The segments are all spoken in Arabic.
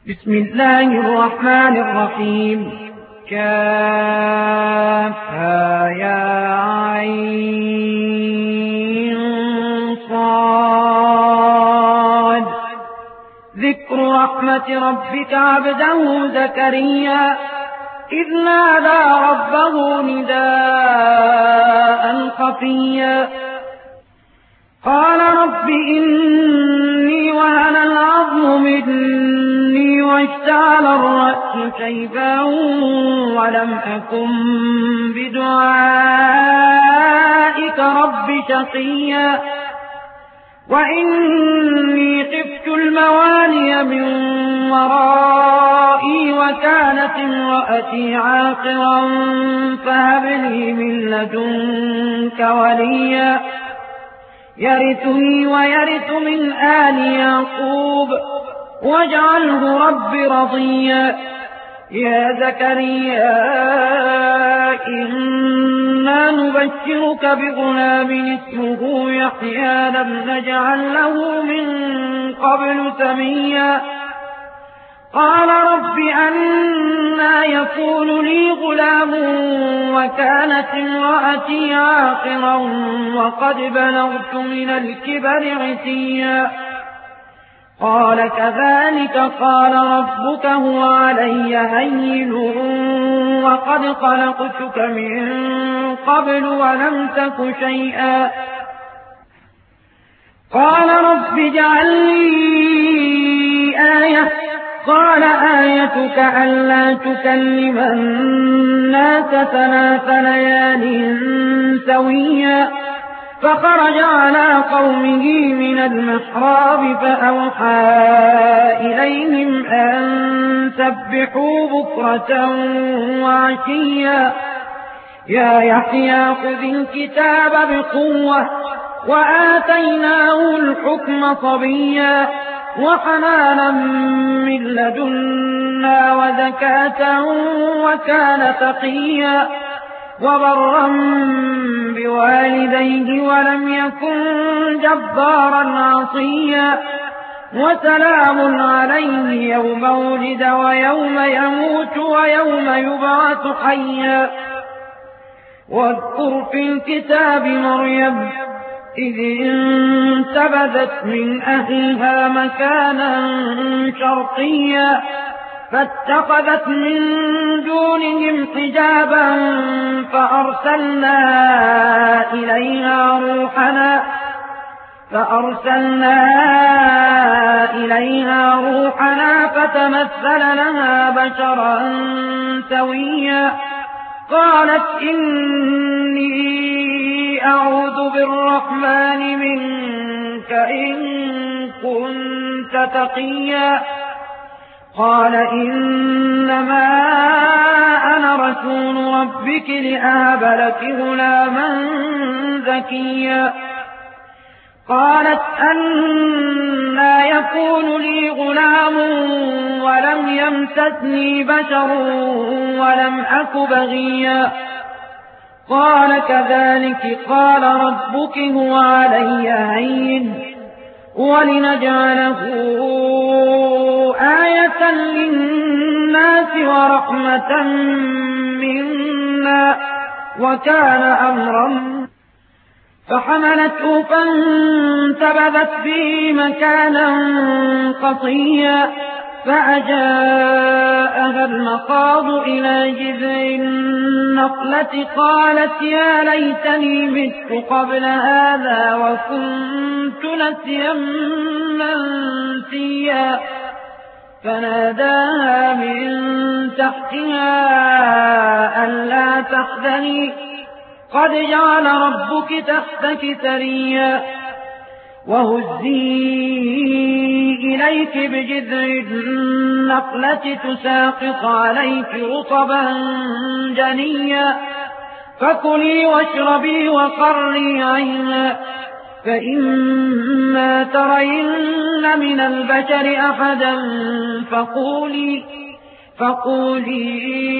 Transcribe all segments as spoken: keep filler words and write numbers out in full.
بسم الله الرحمن الرحيم. كافها يا عين صاد. ذكر رحمة ربك عبده زكريا إذ نادى ربه نداء خفيا قال رب إني وهن العظم مني واشتعل الرأس شيبا ولم أكن بدعائك رب شقيا وإني خفت الموالي من ورائي وكانت امرأتي عاقرا فهب لي من لدنك وليا يرثني ويرث من آل يعقوب واجعله رب رضيا. يا زكريا إنا نبشرك بغلام اسمه يحيى لم نجعل له من قبل سميا قال رب أنى يكون لي غلام وكانت امرأتي عاقرا وقد بلغت من الكبر عتيا قال كذلك قال ربك هو علي هين وقد خلقتك من قبل ولم تك شيئا قال رب اجعل لي آية قال آيتك ألا تكلم الناس ثلاث ليال سويا فخرج على قومه من المحراب فأوحى إليهم أن سبحوا بكرة وعشيا يا يحيى خذ الكتاب بقوة وآتيناه الحكم صبيا وحنانا من لدنا وزكاة وكان تقيا وبرا بوالديه ولم يكن جبارا عصيا وسلام عليه يوم ولد ويوم يموت ويوم يبعث حيا واذكر في الكتاب مريم إذ انتبذت من أهلها مكانا شرقيا فاتخذت من دونهم حجابا فأرسلنا إليها روحنا فأرسلنا إليها روحنا فتمثل لها بشرا سويا قالت إني أعوذ بالرحمن منك إن كنت تقيا قال إنما أنا رسول ربك لأهب لك غلاما زكيا قالت أنى يكون لي غلام ولم يمسسني بشر ولم أك بغيا قال كذلك قال ربك هو علي هين ولنجعله آية للناس ورحمة منا وكان أمرا فحملته فانتبذت به مكانا قصيا فأجاءها المخاض إلى جذع النخلة قالت يا ليتني مت قبل هذا وكنت نسيا منسيا فناداها من تحتها ألا تحزني قد جعل ربك تحتك سريا وهزي إليك بجذع النخلة تساقط عليك رطبا جنيا فكلي واشربي وقري عينا فإما ترين من البشر أحدا فقولي فقولي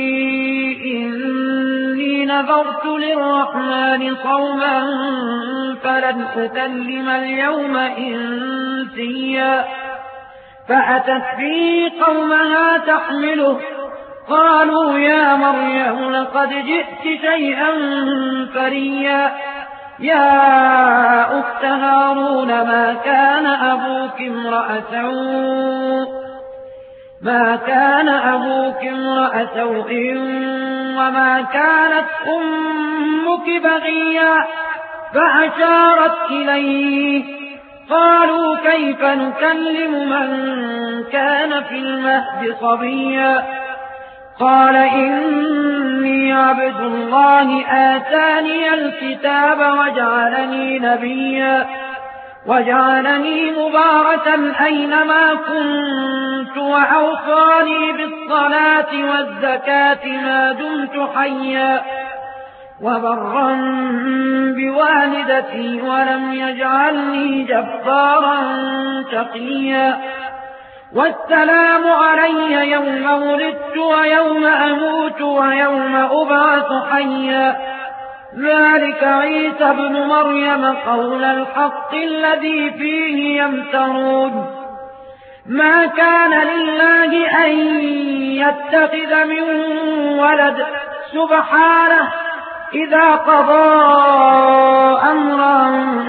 إني نذرت للرحمن صوما فلن أكلم اليوم إنسيا فأتت به قومها تحمله قالوا يا مريم لقد جئت شيئا فريا يا أخت هارون ما كان أبوك امرأ سوء ما كان أبوك امرأ سوء وما كانت أمك بغيا فأشارت إليه قالوا كيف نكلم من كان في المهد صبيا قال إني عبد الله آتاني الكتاب وجعلني نبيا وجعلني مباركا أينما كنت وأوصاني بالصلاة والزكاة ما دمت حيا وبرا بوالدتي ولم يجعلني جبارا شقيا والسلام علي يوم ولدت ويوم أموت ويوم أبعث حيا ذلك عيسى ابن مريم قول الحق الذي فيه يمترون ما كان لله أن يتخذ من ولد سبحانه إذا قضى أمرا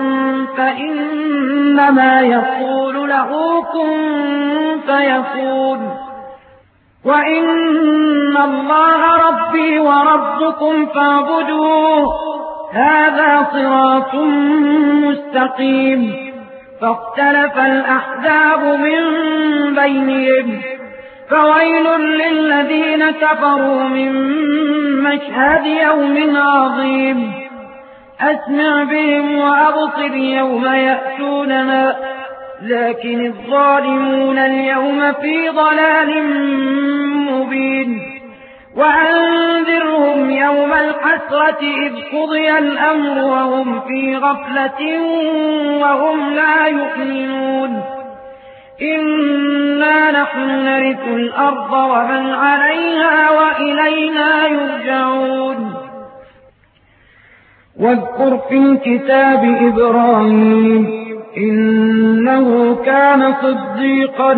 فإنما يقول له كن فيكون وإن الله ربي وربكم فاعبدوه هذا صراط مستقيم فاختلف الأحزاب من بينهم فويل للذين كفروا من مشهد يوم عظيم أسمع بهم وأبصر يوم يأتوننا لكن الظالمون اليوم في ضلال مبين وأنذرهم يوم الحسرة إذ قضي الأمر وهم في غفلة وهم لا يؤمنون إنا نحن نرث الأرض ومن عليها وإلينا يرجعون واذكر في الكتاب إبراهيم إنه كان صديقا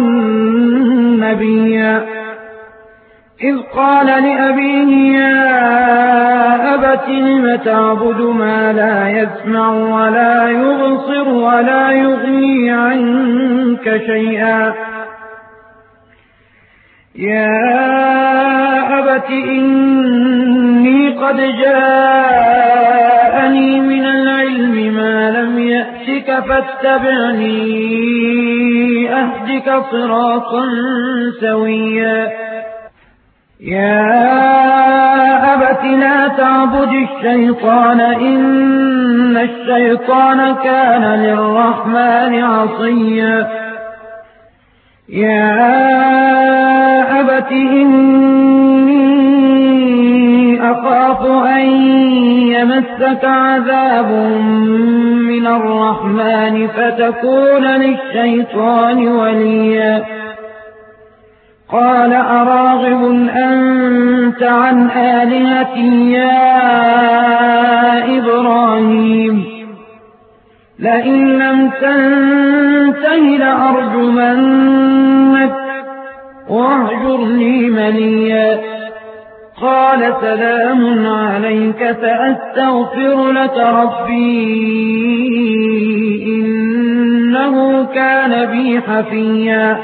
نبيا إذ قال لأبيه يا أبت لم تعبد ما لا يسمع ولا يبصر ولا يغني عنك شيئا يا أبت إني قد جاءني من العلم ما لم يأتك فاتبعني أهدك صراطا سويا يا أبت لا تعبد الشيطان إن الشيطان كان للرحمن عصيا يا أبت إني أخاف أن يمسك عذاب من الرحمن فتكون للشيطان وليا قال أراغب أنت عن آلهتي يا إبراهيم لئن لم تنته لأرجمنك واهجرني مليا قال سلام عليك سأستغفر لك ربي إنه كان بي حفيا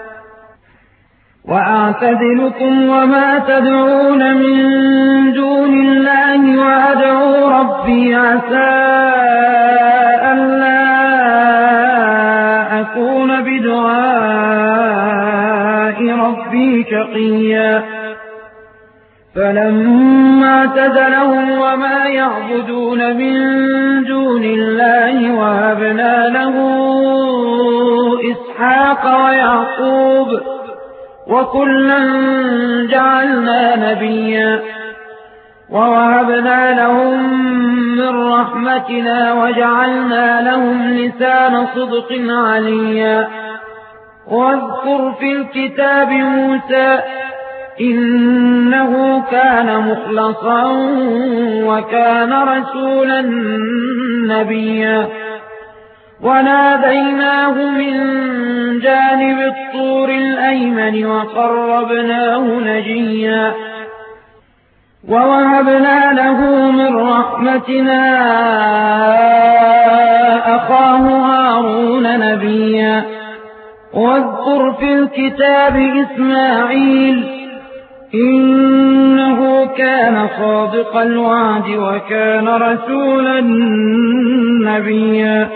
وأعتزلكم وما تدعون من دون الله وأدعو ربي عسى ألا أكون بدعاء ربي شقيا فلما اعتزلهم وما يعبدون من دون الله وهبنا له إسحاق ويعقوب وكلا جعلنا نبيا ووهبنا لهم من رحمتنا وجعلنا لهم لسان صدق عليا واذكر في الكتاب موسى إنه كان مخلصا وكان رسولا نبيا وناديناه من جانب الطور الأيمن وقربناه نجيا ووهبنا له من رحمتنا أخاه هارون نبيا واذكر في الكتاب إسماعيل إنه كان صادق الوعد وكان رسولا نبيا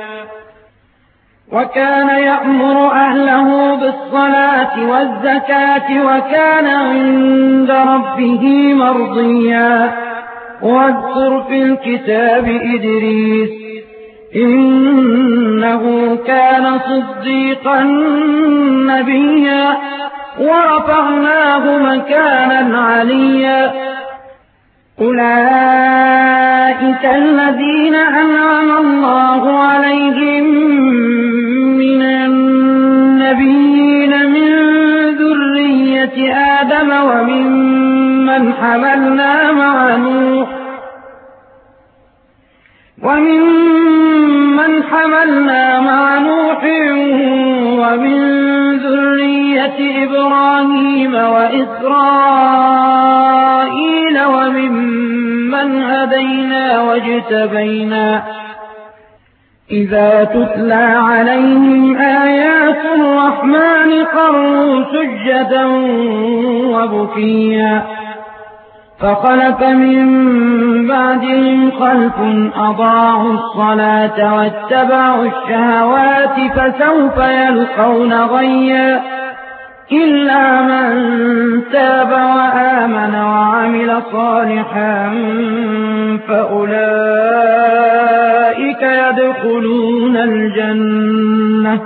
وكان يأمر أهله بالصلاة والزكاة وكان عند ربه مرضيا واذكر في الكتاب إدريس إنه كان صديقا نبيا ورفعناه مكانا عليا أولئك الذين أنعم الله عليهم من النبيين من ذرية آدم وممن حملنا مع نوح وممن حملنا مع نوح ومن ذرية إبراهيم وإسرائيل وممن هدينا واجتبينا إذا تتلى عليهم آيات الرحمن خروا سجدا وبكيا فخلف من بعدهم خلف أضاعوا الصلاة واتبعوا الشهوات فسوف يلقون غيا إلا من تاب وآمن وعمل صالحا فأولئك يدخلون الجنة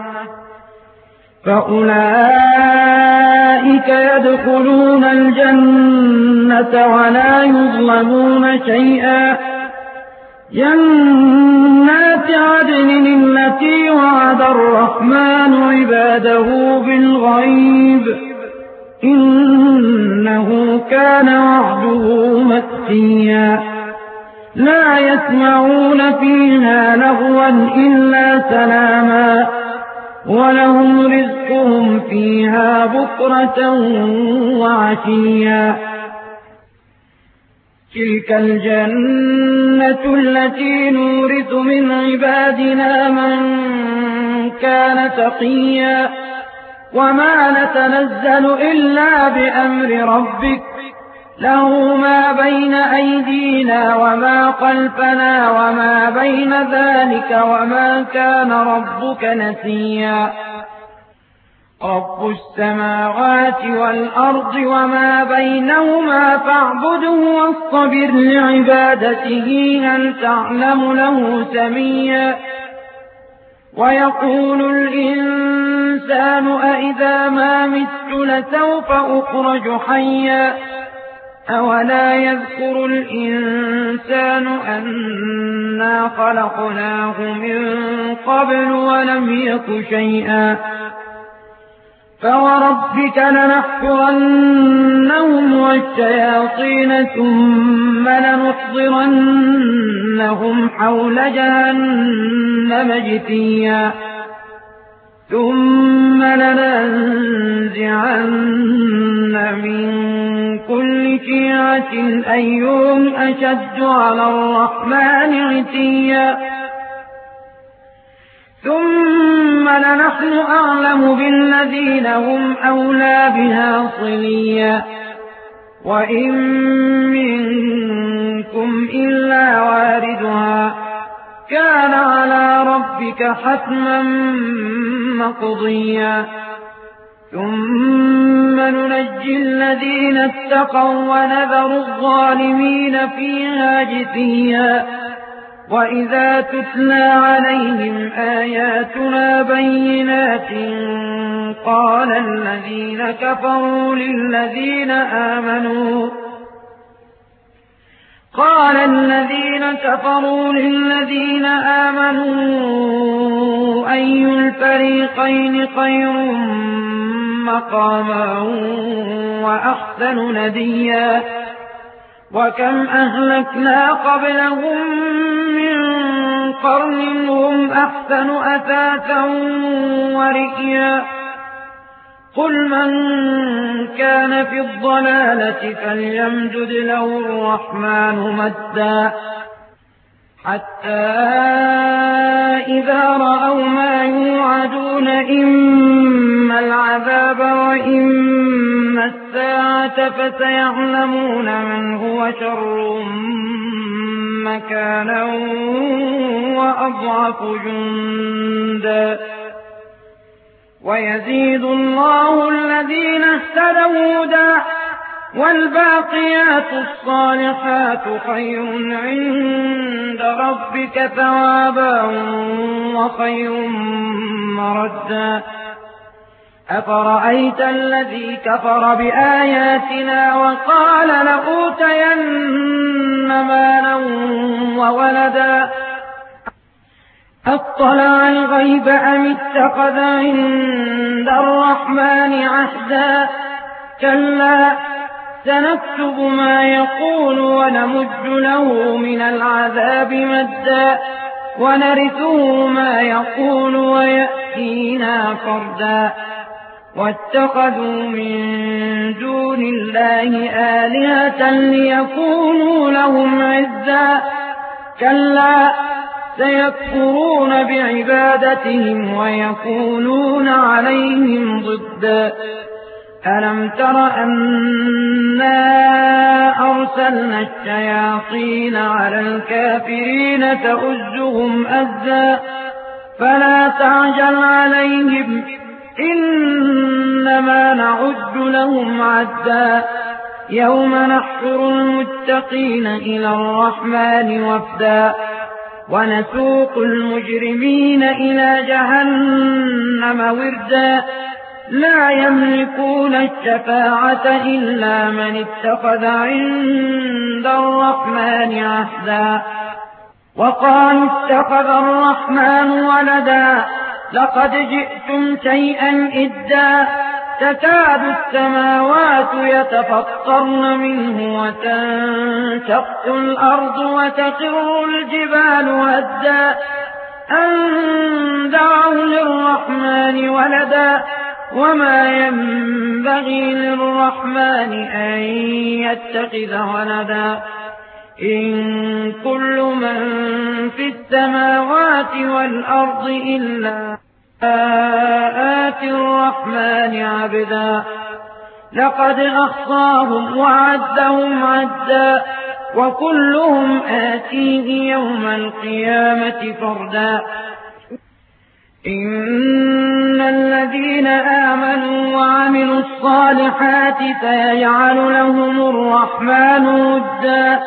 فأولئك يدخلون الجنة ولا يظلمون شيئا جنات عدن التي وعد الرحمن عباده بالغيب إنه كان وعده مأتيا لا يسمعون فيها لغوا إلا سلاما ولهم رزقهم فيها بكرة وعشيا تلك الجنة التي نورث من عبادنا من كان تقيا وما نتنزل إلا بأمر ربك له ما بين أيدينا وما خلفنا وما بين ذلك وما كان ربك نسيا رب السماوات والأرض وما بينهما فاعبده واصطبر لعبادته هل تعلم له سميا ويقول الإنسان أإذا ما مت لسوف أخرج حيا أولا يذكر الإنسان أنا خلقناه من قبل ولم يك شيئا فوربك لنحشرنهم والشياطين ثم لنحضرنهم حول جهنم جثيا ثم لننزعن من كل شيعة أيهم أشد على الرحمن عتيا ثم لنحن أعلم بالذين هم أولى بها صليا وإن منكم إلا واردها كان على ربك حتما مقضيا ثم ننجي الذين اتقوا ونذر الظالمين فيها جثيا وإذا تتلى عليهم آياتنا بينات قال الذين كفروا للذين آمنوا قال الذين كفروا للذين آمنوا أي الفريقين خير مقاما وأحسن نديا وكم أهلكنا قبلهم من قرن هم أحسن أثاثا ورئيا قل من كان في الضلالة فليمدد له الرحمن مدا حتى إذا رأوا ما يوعدون إما العذاب وإما الساعة فسيعلمون من هو شر مكانا وأضعف جندا ويزيد الله الذين اهتدوا هدى والباقيات الصالحات خير عند ربك ثوابا وخير مردا أفرأيت الذي كفر بآياتنا وقال لأوتين مالا وولدا أطلع الغيب أم اتخذ عند الرحمن عهدا كلا سنكتب ما يقول ونمد له من العذاب مدا ونرثه ما يقول ويأتينا فردا واتخذوا من دون الله آلهة ليكونوا لهم عزا كلا سيكفرون بعبادتهم ويكونون عليهم ضدا ألم تر أنا أرسلنا الشياطين على الكافرين تؤزهم أزا فلا تعجل عليهم إنما نعد لهم عدا يوم نحشر المتقين إلى الرحمن وفدا ونسوق المجرمين إلى جهنم وردا لا يملكون الشفاعة إلا من اتخذ عند الرحمن عهدا وقالوا اتخذ الرحمن ولدا لقد جئتم شيئا إدا تكاد السماوات يتفطرن منه وتنشق الأرض وتخر الجبال هدا أن دعوا للرحمن ولدا وما ينبغي للرحمن أن يتخذ ولدا إن كل من في السماوات والأرض إلا آتي الرحمن عبدا لقد أحصاهم وعدهم عدا وكلهم آتيه يوم القيامة فردا إن الذين آمنوا وعملوا الصالحات سيجعل لهم الرحمن ودا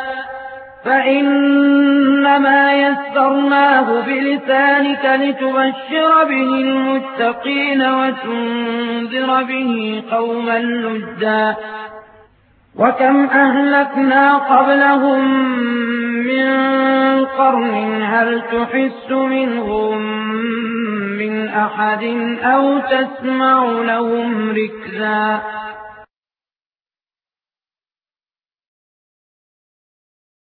فإنما يسرناه بلسانك لتبشر به المتقين وتنذر به قوما لدا وكم أهلكنا قبلهم من قرن هل تحس منهم من أحد أو تسمع لهم ركزا